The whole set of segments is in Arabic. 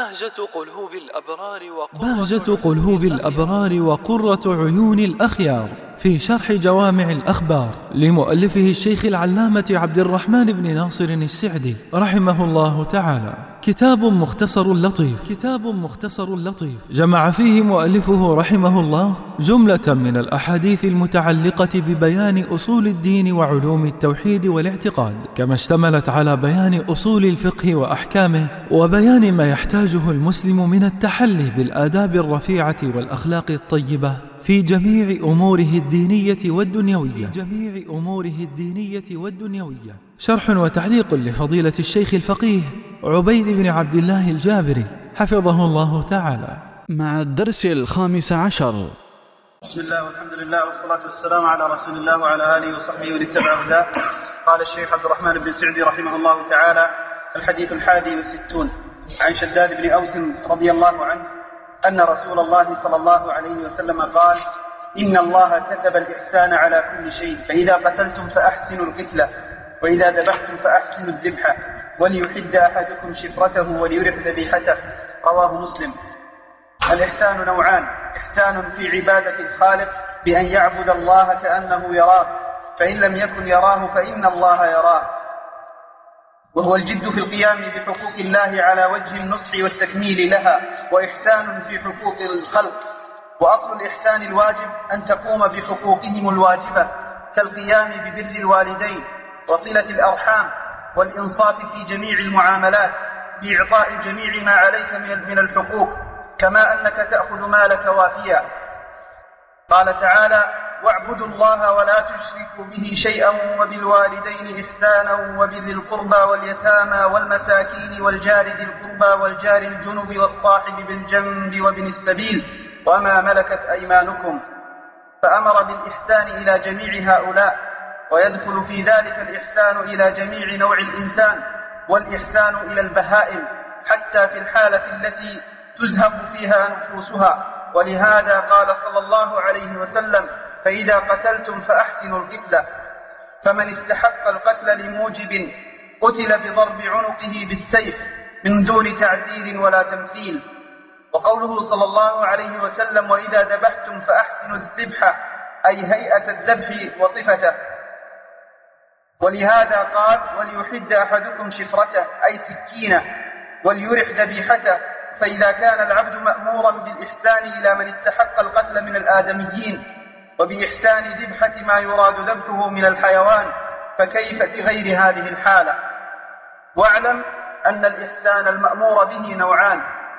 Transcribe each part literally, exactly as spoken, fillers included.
بهجة قلوب الأبرار بهجة قلوب الأبرار وقرة عيون الأخيار في شرح جوامع الأخبار لمؤلفه الشيخ العلامة عبد الرحمن بن ناصر السعدي رحمه الله تعالى. كتاب مختصر لطيف كتاب مختصر لطيف جمع فيه مؤلفه رحمه الله جملة من الأحاديث المتعلقة ببيان أصول الدين وعلوم التوحيد والاعتقاد، كما اشتملت على بيان أصول الفقه وأحكامه وبيان ما يحتاجه المسلم من التحلي بالآداب الرفيعة والأخلاق الطيبة في جميع أموره الدينية والدنيوية في جميع أموره الدينية والدنيوية. شرح وتعليق لفضيلة الشيخ الفقيه عبيد بن عبد الله الجابري حفظه الله تعالى، مع الدرس الخامس عشر. بسم الله والحمد لله والصلاة والسلام على رسول الله وعلى آله وصحبه ومن اتبع هداه. قال الشيخ عبد الرحمن بن سعدي رحمه الله تعالى: الحديث الحادي والستون عن شداد بن أوس رضي الله عنه أن رسول الله صلى الله عليه وسلم قال: إن الله كتب الإحسان على كل شيء، فإذا قتلتم فأحسنوا القتلة، وإذا ذبحتم فأحسنوا الذبحة، وليحد أحدكم شفرته وليرح ذبيحته. رواه مسلم. الإحسان نوعان: إحسان في عبادة الخالق بأن يعبد الله كأنه يراه، فإن لم يكن يراه فإن الله يراه، وهو الجد في القيام بحقوق الله على وجه النصح والتكميل لها. وإحسان في حقوق الخلق، وأصل الإحسان الواجب أن تقوم بحقوقهم الواجبة كالقيام ببر الوالدين وصلة الأرحام والإنصاف في جميع المعاملات بإعطاء جميع ما عليك من الحقوق، كما أنك تأخذ مالك وافيا. قال تعالى: واعبدوا الله ولا تشركوا به شيئا وبالوالدين إحسانا وبذي القربى واليتامى والمساكين والجار ذي القربى والجار الجنب والصاحب بالجنب وابن السبيل وما ملكت أيمانكم. فأمر بالإحسان إلى جميع هؤلاء، ويدخل في ذلك الإحسان إلى جميع نوع الإنسان، والإحسان إلى البهائم حتى في الحالة التي تزهق فيها نفوسها. ولهذا قال صلى الله عليه وسلم: فإذا قتلتم فأحسنوا القتلة. فمن استحق القتل لموجب قتل بضرب عنقه بالسيف من دون تعزير ولا تمثيل. وقوله صلى الله عليه وسلم: وإذا ذبحتم فأحسنوا الذبح، أي هيئة الذبح وصفته. ولهذا قال: وليحد أحدكم شفرته، أي سكينة، وليرح ذبيحته. فإذا كان العبد مأمورا بالإحسان إلى من استحق القتل من الآدميين، وبإحسان ذبحة ما يراد ذبحه من الحيوان، فكيف بغير هذه الحالة؟ واعلم أن الإحسان المأمور به نوعان: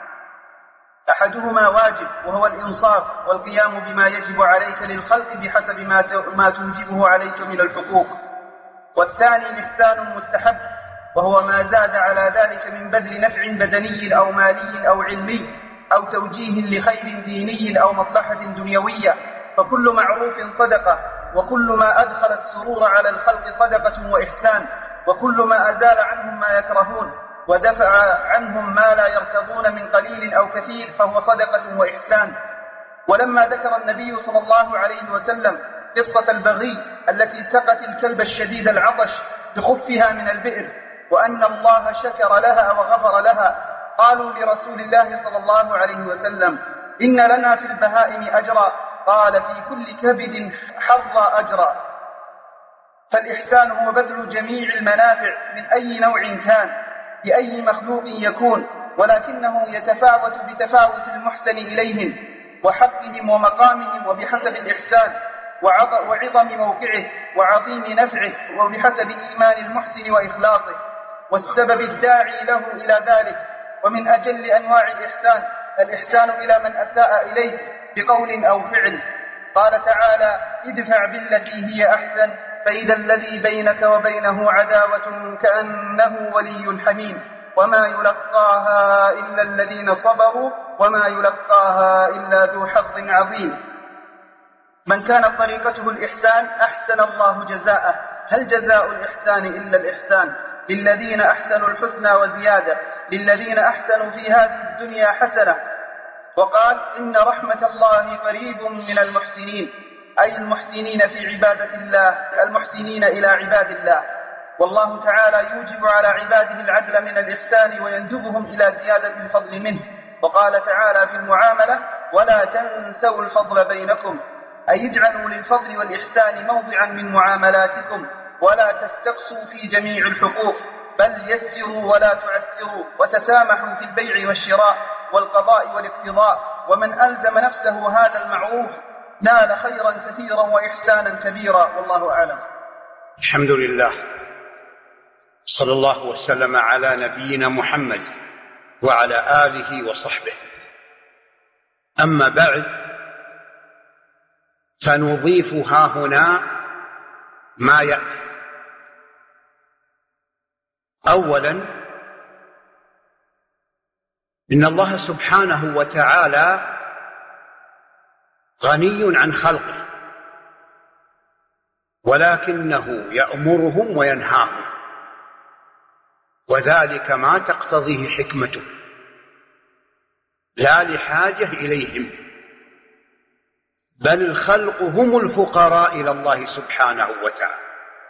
أحدهما واجب وهو الإنصاف والقيام بما يجب عليك للخلق بحسب ما توجبه عليك من الحقوق، والثاني إحسان مستحب وهو ما زاد على ذلك من بذل نفع بدني أو مالي أو علمي أو توجيه لخير ديني أو مصلحة دنيوية. فكل معروف صدقة، وكل ما أدخل السرور على الخلق صدقة وإحسان، وكل ما أزال عنهم ما يكرهون ودفع عنهم ما لا يرتضون من قليل أو كثير فهو صدقة وإحسان. ولما ذكر النبي صلى الله عليه وسلم قصة البغي التي سقت الكلب الشديد العطش بخفها من البئر، وأن الله شكر لها وغفر لها، قالوا لرسول الله صلى الله عليه وسلم: إن لنا في البهائم أجرا، قال: في كل كبد حر أجرا. فالإحسان هو بذل جميع المنافع من أي نوع كان بأي مخلوق يكون، ولكنه يتفاوت بتفاوت المحسن إليهم وحقهم ومقامهم وبحسب الإحسان وعظم موقعه وعظيم نفعه وبحسب إيمان المحسن وإخلاصه والسبب الداعي له إلى ذلك. ومن أجل أنواع الإحسان الإحسان إلى من أساء إليه بقول أو فعل. قال تعالى: ادفع بالتي هي أحسن فإذا الذي بينك وبينه عداوة كأنه ولي حميم، وما يلقاها إلا الذين صبروا وما يلقاها إلا ذو حظ عظيم. من كانت طريقته الإحسان أحسن الله جزاءه. هل جزاء الإحسان إلا الإحسان؟ للذين أحسنوا الحسنى وزيادة، للذين أحسنوا في هذه الدنيا حسنة. وقال: إن رحمة الله قريب من المحسنين، أي المحسنين في عبادة الله، المحسنين إلى عباد الله. والله تعالى يوجب على عباده العدل من الإحسان ويندبهم إلى زيادة الفضل منه. وقال تعالى في المعاملة: ولا تنسوا الفضل بينكم، أي اجعلوا للفضل والإحسان موضعا من معاملاتكم، ولا تستقصوا في جميع الحقوق، بل يسروا ولا تعسروا، وتسامحوا في البيع والشراء والقضاء والاقتضاء. ومن ألزم نفسه هذا المعروف نال خيرا كثيرا وإحسانا كبيرا، والله أعلم. الحمد لله، صلى الله وسلم على نبينا محمد وعلى آله وصحبه. أما بعد، فنضيف ها هنا ما يأتي. أولا، إن الله سبحانه وتعالى غني عن خلقه، ولكنه يأمرهم وينهاهم، وذلك ما تقتضيه حكمته، لا لحاجة إليهم، بل الخلق هم الفقراء إلى الله سبحانه وتعالى.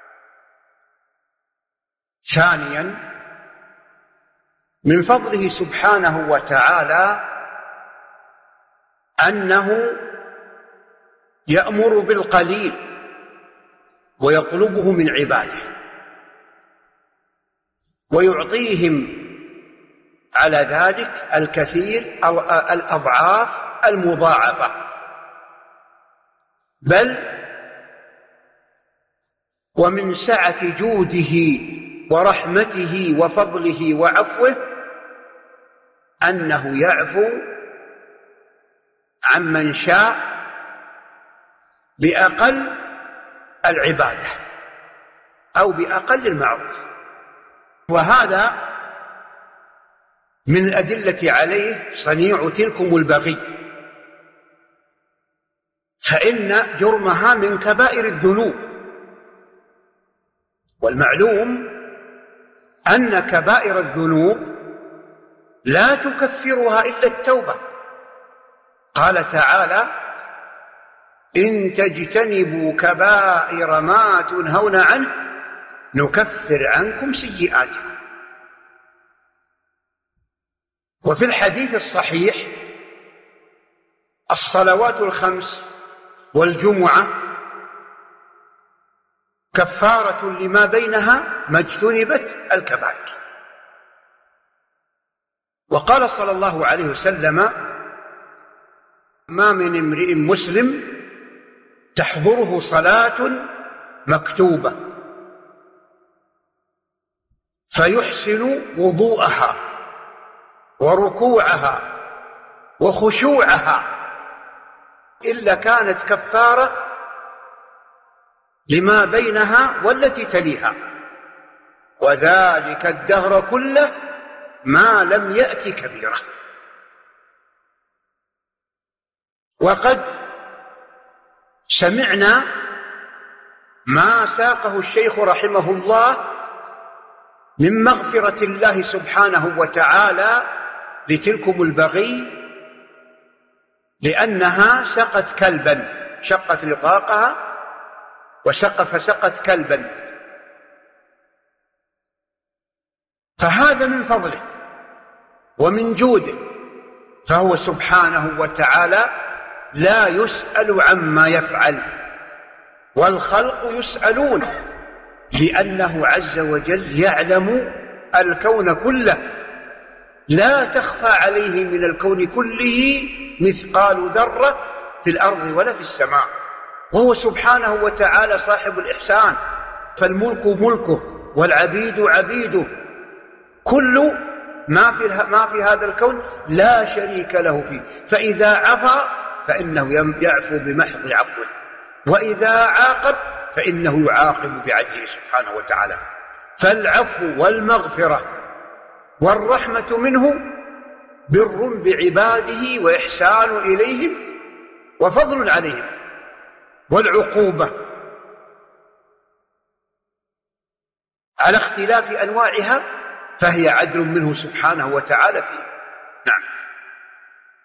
ثانيا، من فضله سبحانه وتعالى أنه يأمر بالقليل ويطلبه من عباده، ويعطيهم على ذلك الكثير أو الأضعاف المضاعفة، بل ومن سعة جوده ورحمته وفضله وعفوه أنه يعفو عمن شاء بأقل العبادة أو بأقل المعروف. وهذا من الأدلة عليه صنيع تلكم البغي، فإن جرمها من كبائر الذنوب، والمعلوم أن كبائر الذنوب لا تكفرها إلا التوبة. قال تعالى: إن تجتنبوا كبائر ما تنهون عنه نكفر عنكم سيئاتكم. وفي الحديث الصحيح: الصلوات الخمس والجمعة كفارة لما بينها ما اجتنبت الكبائر. وقال صلى الله عليه وسلم: ما من امرئ مسلم تحضره صلاة مكتوبة فيحسن وضوءها وركوعها وخشوعها إلا كانت كفارة لما بينها والتي تليها، وذلك الدهر كله ما لم يأت كبيرة. وقد سمعنا ما ساقه الشيخ رحمه الله من مغفرة الله سبحانه وتعالى لتلكم البغي، لأنها سقت كلبا، شقت لطاقها وسق فسقت كلبا، فهذا من فضله ومن جوده، فهو سبحانه وتعالى لا يسأل عما يفعل، والخلق يسألون، لأنه عز وجل يعلم الكون كله، لا تخفى عليه من الكون كله مثقال ذرة في الأرض ولا في السماء، وهو سبحانه وتعالى صاحب الإحسان، فالملك ملكه والعبيد عبيده، كل ما في ما في هذا الكون لا شريك له فيه، فإذا عفا فإنه يعفو بمحض عفوه، وإذا عاقب فإنه يعاقب بعدله سبحانه وتعالى. فالعفو والمغفرة والرحمة منه بر بعباده وإحسان إليهم وفضل عليهم، والعقوبة على اختلاف أنواعها فهي عدل منه سبحانه وتعالى فيه. نعم.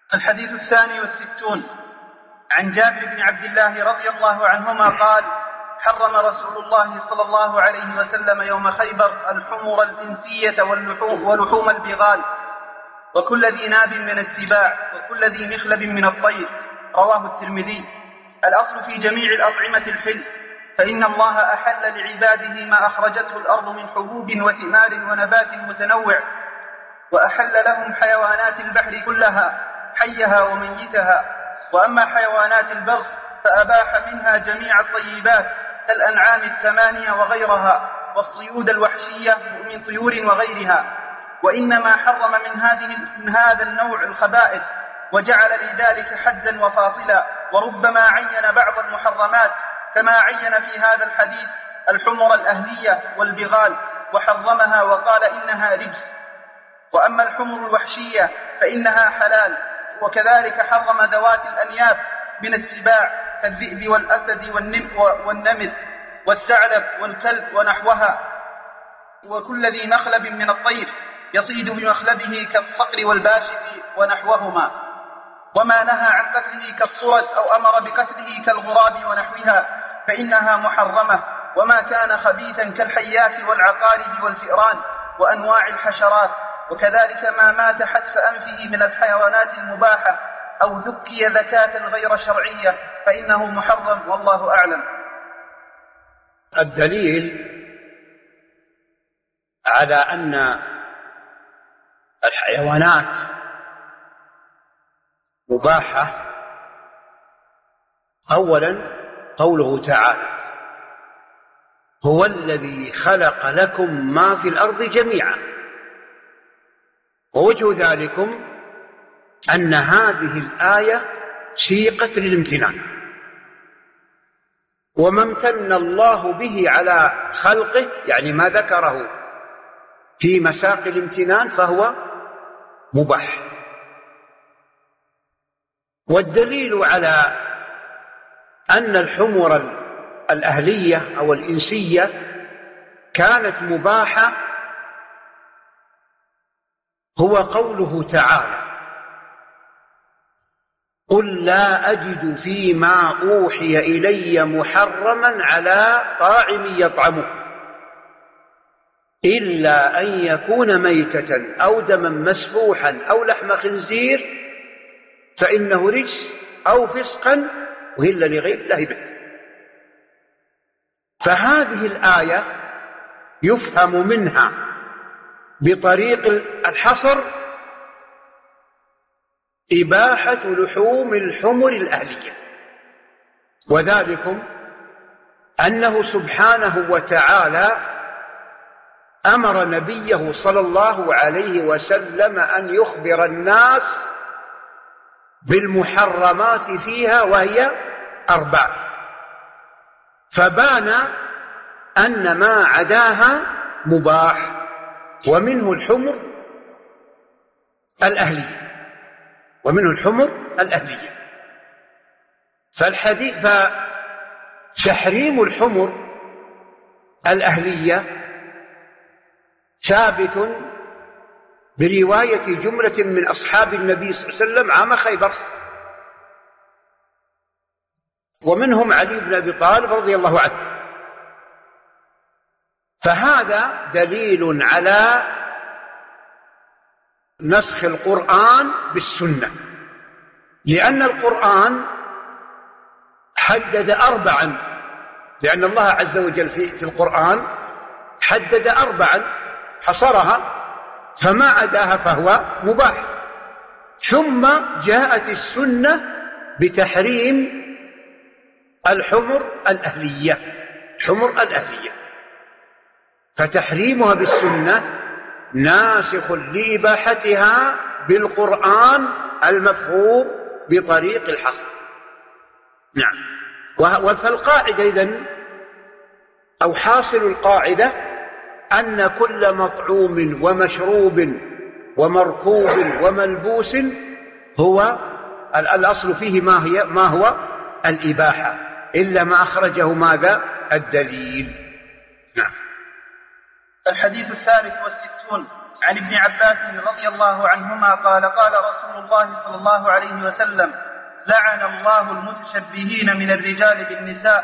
الحديث الثاني والستون عن جابر بن عبد الله رضي الله عنهما قال: حرم رسول الله صلى الله عليه وسلم يوم خيبر الحمر الإنسية واللحوم, ولحوم البغال وكل ذي ناب من السباع وكل ذي مخلب من الطير. رواه الترمذي. الأصل في جميع الأطعمة الحل، فإن الله أحل لعباده ما أخرجته الأرض من حبوب وثمار ونبات متنوع، وأحل لهم حيوانات البحر كلها حيها وميتها. وأما حيوانات البر فأباح منها جميع الطيبات كالأنعام الثمانية وغيرها، والصيود الوحشية من طيور وغيرها، وإنما حرم من, هذه من هذا النوع الخبائث، وجعل لذلك حدا وفاصلا، وربما عين بعض المحرمات كما عين في هذا الحديث الحمر الأهلية والبغال وحرمها وقال إنها رجس. وأما الحمر الوحشية فإنها حلال، وكذلك حرم ذوات الأنياب من السباع كالذئب والأسد والنمر والثعلب والكلب ونحوها، وكل ذي مخلب من الطير يصيد بمخلبه كالصقر والباشف ونحوهما، وما نهى عن قتله كالصرد أو أمر بقتله كالغراب ونحوها فإنها محرمة، وما كان خبيثا كالحيات والعقارب والفئران وأنواع الحشرات، وكذلك ما مات حتف أنفه من الحيوانات المباحة أو ذكي ذكاة غير شرعية فإنه محرم، والله أعلم. الدليل على أن الحيوانات مباحة أولا قوله تعالى: هو الذي خلق لكم ما في الأرض جميعا. ووجه ذلكم أن هذه الآية سيقت للامتنان، وما امتن الله به على خلقه يعني ما ذكره في مساق الامتنان فهو مباح. والدليل على أن الحمر الأهلية أو الإنسية كانت مباحة هو قوله تعالى: قل لا أجد فيما أوحي إلي محرما على طاعم يطعمه إلا أن يكون ميتة أو دما مسفوحا أو لحم خنزير فإنه رجس أو فسقا أهل لغير الله به. فهذه الآية يفهم منها بطريق الحصر إباحة لحوم الحمر الأهلية، وذلكم أنه سبحانه وتعالى أمر نبيه صلى الله عليه وسلم أن يخبر الناس بالمحرمات فيها وهي أربع، فبان أن ما عداها مباح، ومنه الحمر الأهلية ومنه الحمر الأهلية. فالحديث فتحريم الحمر الأهلية ثابت برواية جملة من أصحاب النبي صلى الله عليه وسلم عام خيبر، ومنهم علي بن أبي طالب رضي الله عنه. فهذا دليل على نسخ القرآن بالسنة، لأن القرآن حدد أربعا، لأن الله عز وجل في القرآن حدد أربعا حصرها، فما عداها فهو مباح. ثم جاءت السنة بتحريم الحمر الأهلية الحمر الأهلية فتحريمها بالسنة ناسخ لإباحتها بالقرآن المفهوم بطريق الحصر. نعم. فالقاعدة إذن أو حاصل القاعدة أن كل مطعوم ومشروب ومركوب وملبوس هو الأصل فيه ما هي ما هو الإباحة، إلا ما أخرجه ماذا؟ الدليل. نعم. الحديث الثالث والستون عن ابن عباس رضي الله عنهما قال: قال رسول الله صلى الله عليه وسلم: لعن الله المتشبهين من الرجال بالنساء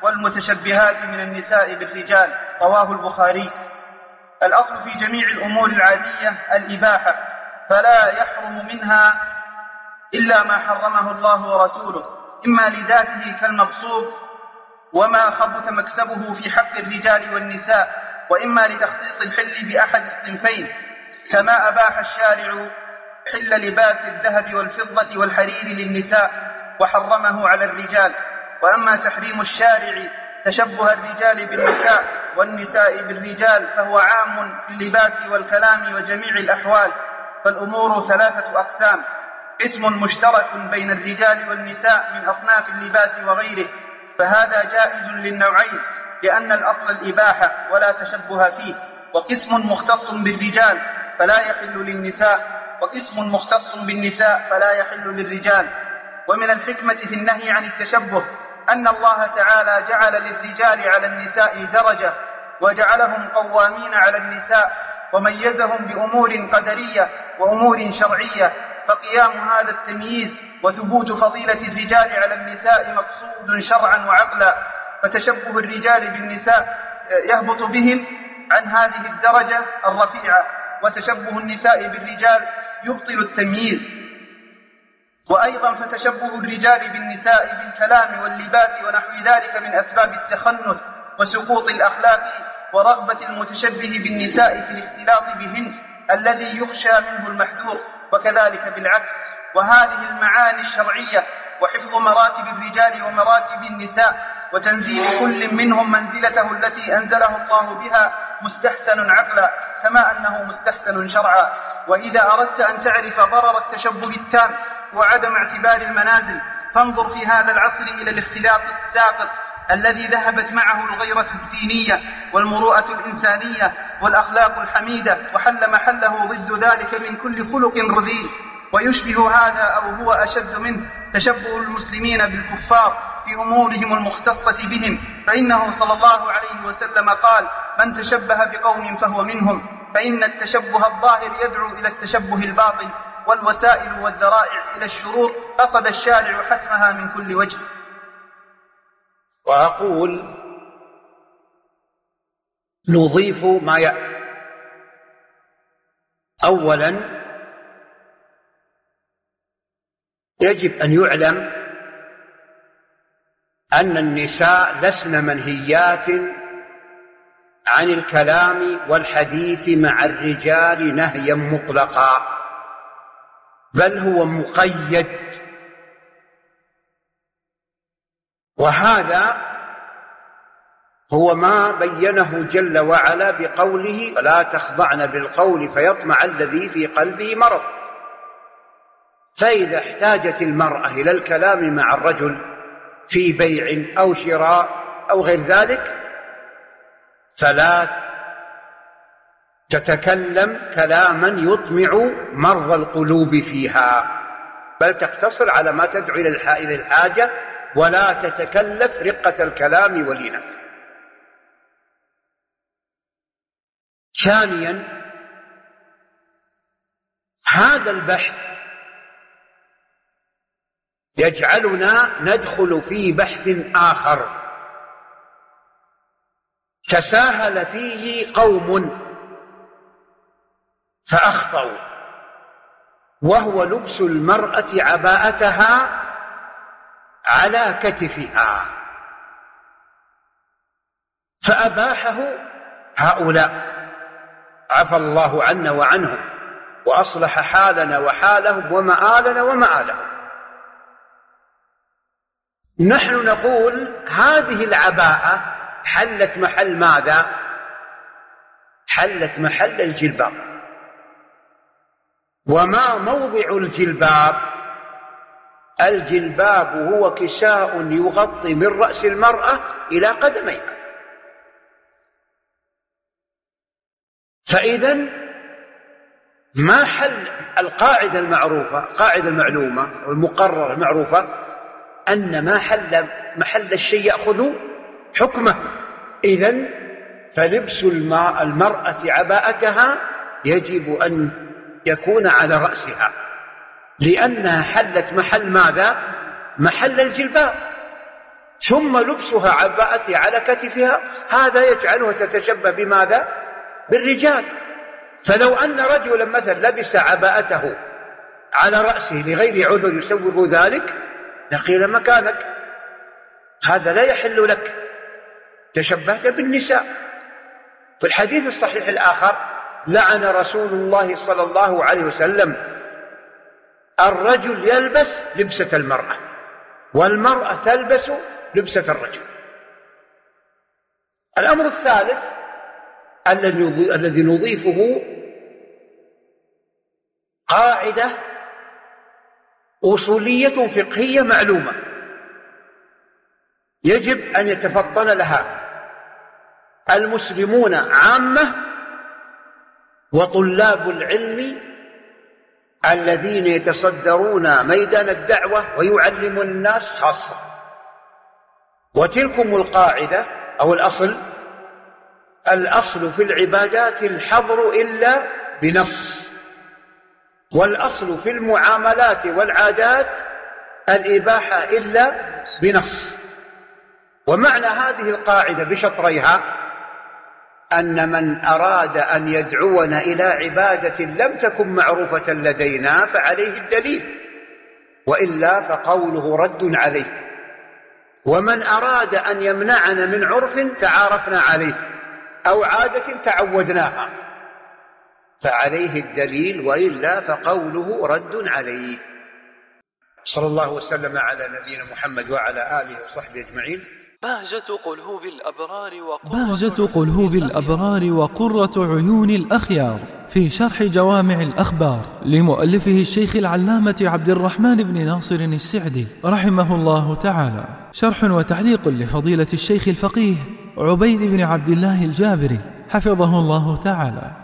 والمتشبهات من النساء بالرجال. رواه البخاري. الأصل في جميع الأمور العادية الإباحة، فلا يحرم منها إلا ما حرمه الله ورسوله، إما لذاته كالمغصوب وما خبث مكسبه في حق الرجال والنساء، وإما لتخصيص الحل بأحد الصنفين، كما أباح الشارع حل لباس الذهب والفضة والحرير للنساء وحرمه على الرجال. وأما تحريم الشارع تشبه الرجال بالنساء والنساء بالرجال فهو عام في اللباس والكلام وجميع الأحوال. فالأمور ثلاثة أقسام: قسم مشترك بين الرجال والنساء من أصناف اللباس وغيره، فهذا جائز للنوعين لأن الأصل الإباحة ولا تشبه فيه، وقسم مختص بالرجال فلا يحل للنساء، وقسم مختص بالنساء فلا يحل للرجال. ومن الحكمة في النهي عن التشبه أن الله تعالى جعل للرجال على النساء درجة، وجعلهم قوامين على النساء، وميزهم بأمور قدرية وأمور شرعية، فقيام هذا التمييز وثبوت فضيلة الرجال على النساء مقصود شرعا وعقلا، فتشبه الرجال بالنساء يهبط بهم عن هذه الدرجة الرفيعة، وتشبه النساء بالرجال يبطل التمييز. وأيضا فتشبه الرجال بالنساء بالكلام واللباس ونحو ذلك من أسباب التخنث وسقوط الأخلاق ورغبة المتشبه بالنساء في الاختلاط بهن الذي يخشى منه المحذور، وكذلك بالعكس. وهذه المعاني الشرعية وحفظ مراتب الرجال ومراتب النساء وتنزيل كل منهم منزلته التي أنزله الله بها مستحسن عقلا كما أنه مستحسن شرعا. وإذا أردت أن تعرف ضرر التشبه التام وعدم اعتبار المنازل فانظر في هذا العصر إلى الاختلاط الساقط الذي ذهبت معه الغيرة الدينية والمروءة الإنسانية والأخلاق الحميدة، وحل محله ضد ذلك من كل خلق رذيل. ويشبه هذا أو هو أشد منه تشبه المسلمين بالكفار في أمورهم المختصة بهم، فإنه صلى الله عليه وسلم قال: من تشبه بقوم فهو منهم. فإن التشبه الظاهر يدعو إلى التشبه الباطن، والوسائل والذرائع إلى الشرور قصد الشارع حسمها من كل وجه. وأقول نضيف ما يأتي. أولا يجب أن يعلم أن النساء لسن منهيات عن الكلام والحديث مع الرجال نهيا مطلقا، بل هو مقيد. وهذا هو ما بينه جل وعلا بقوله: ولا تخضعن بالقول فيطمع الذي في قلبه مرض. فإذا احتاجت المرأة إلى الكلام مع الرجل في بيع أو شراء أو غير ذلك فلا تتكلم كلاما يطمع مرضى القلوب فيها، بل تقتصر على ما تدعو إلى الحاجة، ولا تتكلف رقة الكلام ولينة. ثانيا هذا البحث يجعلنا ندخل في بحث آخر تساهل فيه قوم فأخطأوا، وهو لبس المرأة عباءتها على كتفها، فأباحه هؤلاء، عفى الله عنا وعنهم وأصلح حالنا وحالهم ومآلنا ومآلهم. نحن نقول هذه العباءة حلت محل ماذا؟ حلت محل الجلباب. وما موضع الجلباب؟ الجلباب هو كساء يغطي من رأس المرأة إلى قدميها. فإذن ما حل القاعدة المعروفة، القاعدة المعلومة والمقررة المعروفة أن ما حل محل الشيء يأخذ حكمه. إذن فلبس المرأة عباءتها يجب أن يكون على رأسها، لأنها حلت محل ماذا؟ محل الجلباب. ثم لبسها عباءتها على كتفها، هذا يجعلها تتشبه بماذا؟ بالرجال. فلو أن رجلا مثلا لبس عباءته على رأسه لغير عذر يسوغ ذلك لقيل مكانك، هذا لا يحل لك، تشبهت بالنساء. في الحديث الصحيح الآخر لعن رسول الله صلى الله عليه وسلم الرجل يلبس لبسة المرأة والمرأة تلبس لبسة الرجل. الأمر الثالث الذي نضيفه قاعدة أصولية فقهية معلومة يجب أن يتفطن لها المسلمون عامة وطلاب العلم الذين يتصدرون ميدان الدعوة ويعلمون الناس خاصة. وتلكم القاعدة أو الأصل: الأصل في العبادات الحظر إلا بنص، والأصل في المعاملات والعادات الإباحة إلا بنص. ومعنى هذه القاعدة بشطريها أن من أراد أن يدعونا إلى عبادة لم تكن معروفة لدينا فعليه الدليل، وإلا فقوله رد عليه. ومن أراد أن يمنعنا من عرف تعارفنا عليه أو عادة تعودناها فعليه الدليل، وإلا فقوله رد عليه. صلى الله وسلم على نبينا محمد وعلى آله وصحبه أجمعين. بهجة قلوب الأبرار بهجة قلوب الأبرار وقرة عيون الأخيار في شرح جوامع الأخبار لمؤلفه الشيخ العلامة عبد الرحمن بن ناصر السعدي رحمه الله تعالى، شرح وتعليق لفضيلة الشيخ الفقيه عبيد بن عبد الله الجابري حفظه الله تعالى.